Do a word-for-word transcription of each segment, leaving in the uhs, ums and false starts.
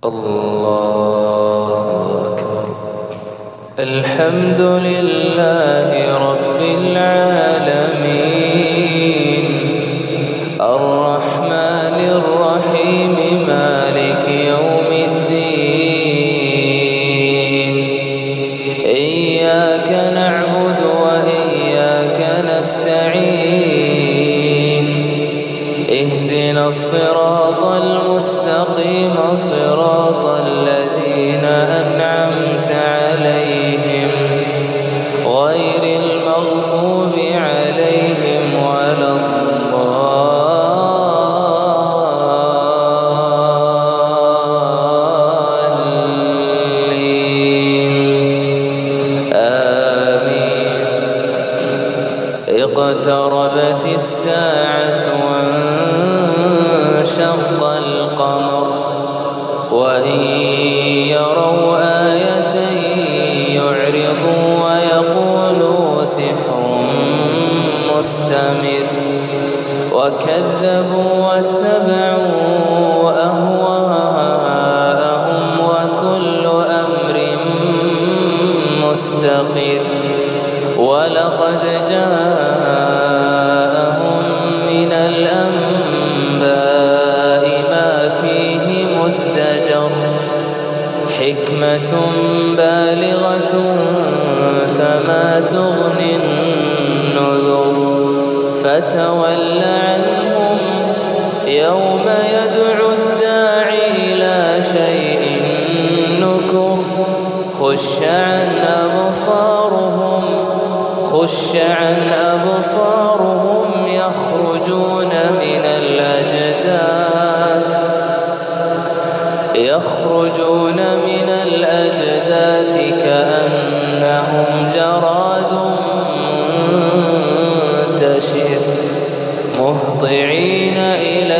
الله أكبر. الحمد لله رب العالمين الرحمن الرحيم مالك يوم الدين إياك نعبد وإياك نستعين اهدنا الصراط المستقيم صراط الذين أنعمت عليهم غير المغضوب عليهم ولا الضالين آمين. اقتربت الساعة وانشق القمر وإن يروا آية يعرضوا ويقولوا سحر مستمر وكذبوا واتبعوا أهواءهم وكل أمر مستقر ولقد جاءهم من الأنباء ما فيه مزدجر حكمة بالغة فما تغني النذر فتول عنهم يوم يدعو الداعي إلى شيء نكر خش عن أبصارهم خش عن أبصارهم يخرجون من الأجداث يخرجون من الأجداث كأنهم جراد منتشر مهطعين إلى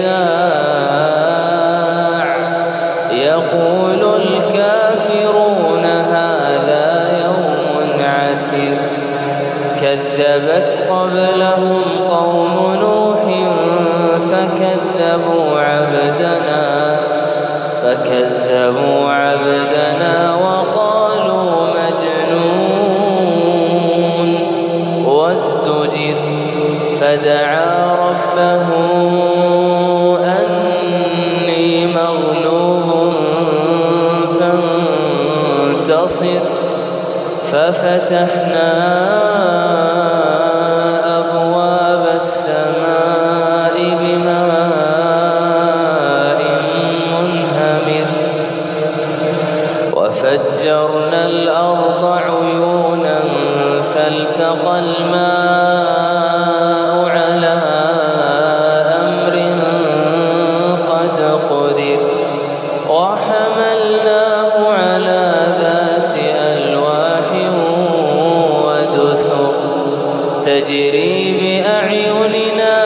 الداع يقول الكافرون هذا يوم عسير كذبت قبلهم قوم نوح فكذبوا عبدنا فكذبوا عبدنا وقالوا مجنون وازدجر فدعا ربه أني مغلوب فانتصر ففتحنا أبواب السماء بماء منهمر وفجرنا الأرض عيونا فالتقى الماء على أمر قد قدر وحملناه على ذات ألواح ودسر تجري بأعيننا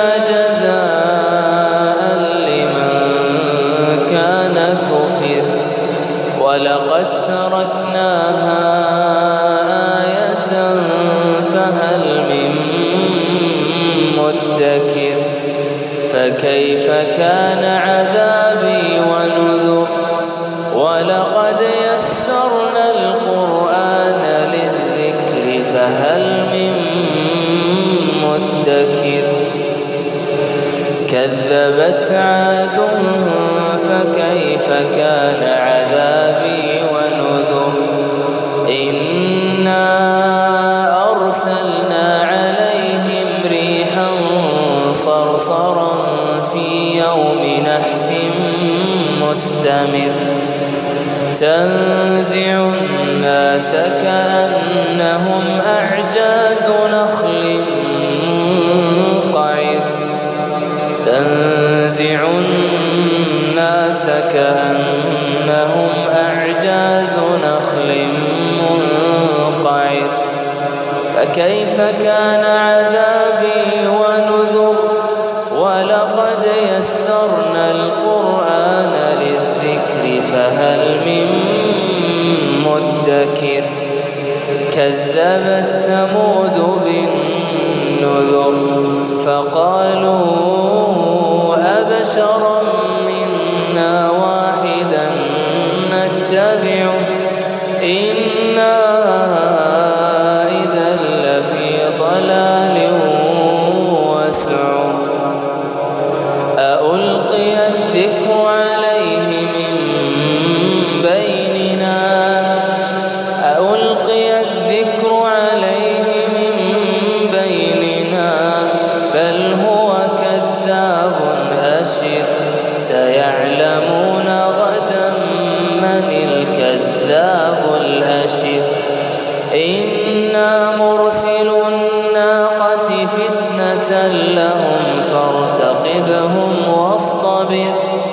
جزاء لمن كان كفر ولقد تركناها آية فهل من مدكر فكيف كان عذابي ونذر ولقد يسرنا القرآن للذكر فهل من مدكر كذبت عاد فكيف كان عذابي ونذر إنا أرسلنا عليهم ريحا صرصرا في يوم نحس مستمر تنزع الناس كأنهم أعجاز نخل منقعر تنزع الناس كأنهم أعجاز نخل منقعر فكيف كان عذابي ونذر ولقد يسرنا القرآن للذكر فهل من مدكر كذبت ثمود بالنذر فقالوا أبشرا منا واحدا نتبعه إنا إذا لفي ضلال وسعر أألقي الذكر عليه من بيننا أألقي الذكر عليه من بيننا بل هو كذاب أشر سيعلمون غدا من الكذاب الأشر إنا مرسل الناقة فتنة لهم فارتقبهم واصطبر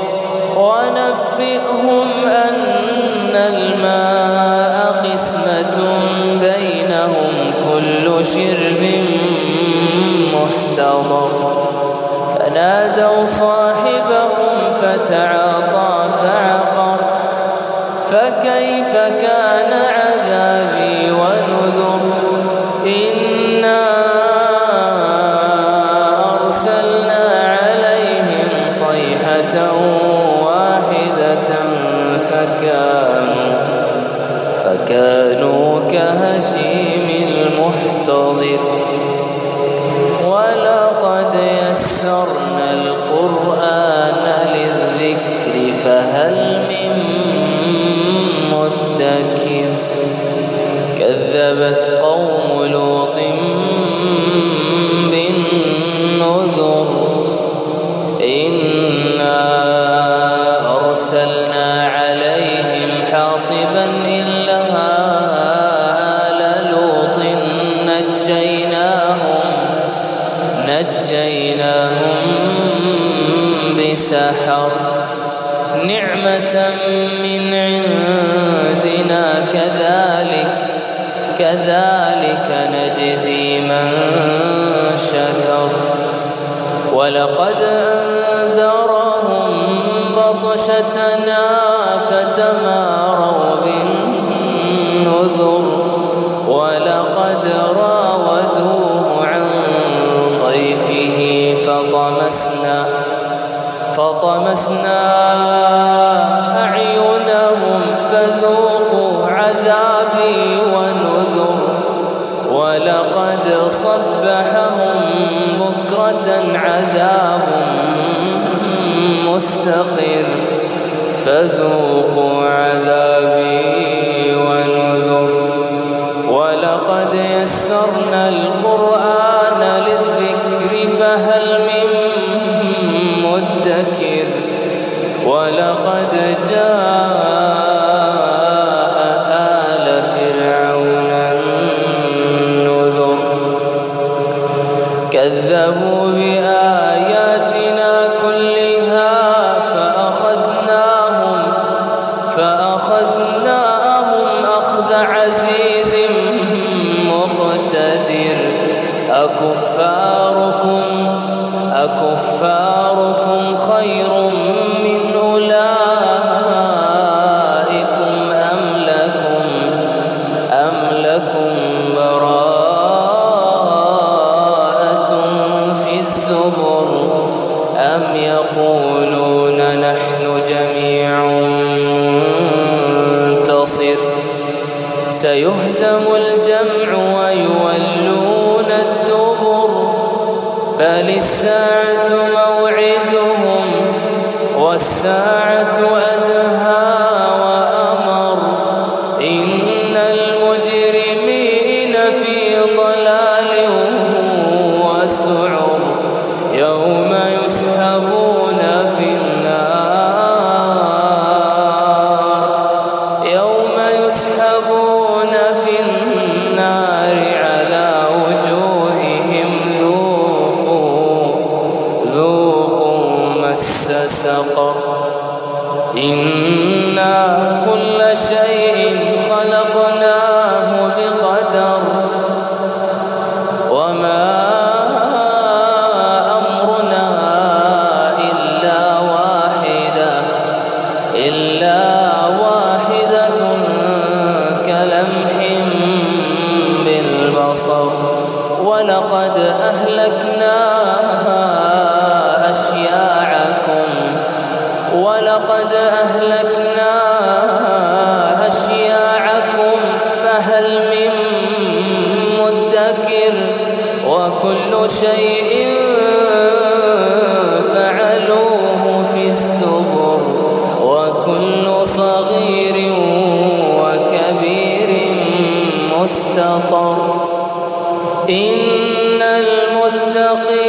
ونبئهم أن الماء قسمة بينهم كل شرب محتضر فنادوا صاحبهم فتعاطى فعقر فكيف كان عذابي ونذر إنا أرسلنا عليهم صيحة واحدة فكانوا فكانوا كهشيم المحتضر ولقد يسرنا القرآن للذكر فهل من مدكر كذبت قوم لوط بالنذر إنا أرسلنا عليهم حاصبا إلا آل لوط نجيناهم نجيناهم بسحر نعمة من عندنا كذلك كذلك نجزي من شكر ولقد أنذرهم بطشتنا فتماروا بالنذر ولقد راودوه عن ضيفه فطمسنا فطمسنا أعينهم فذوقوا عذابي ونذر ولقد صبحهم بكرة عذاب مستقر فذوقوا عذابي ونذر ولقد يسرنا القرآن للذكر فهل من مدكر ولقد جاء آل فرعون النذر كذبوا بآياتنا كلها فأخذناهم فأخذناهم أخذ عزيز مقتدر أكفاركم أكفاركم خير من أولئكم أم لكم أم لكم براءة في الزبر أم يقولون نحن جميع منتصر سيهزم الجمع ويولون الدبر بل الساعة موعدهم والساعة أدهى وأمر إن المجرمين في ضلال وسعر يوم يسحبون في النار يوم يسحبون في النار على وجوههم ذوقوا ذوقوا مس سقر صغير وكبير مستطر إن المتقين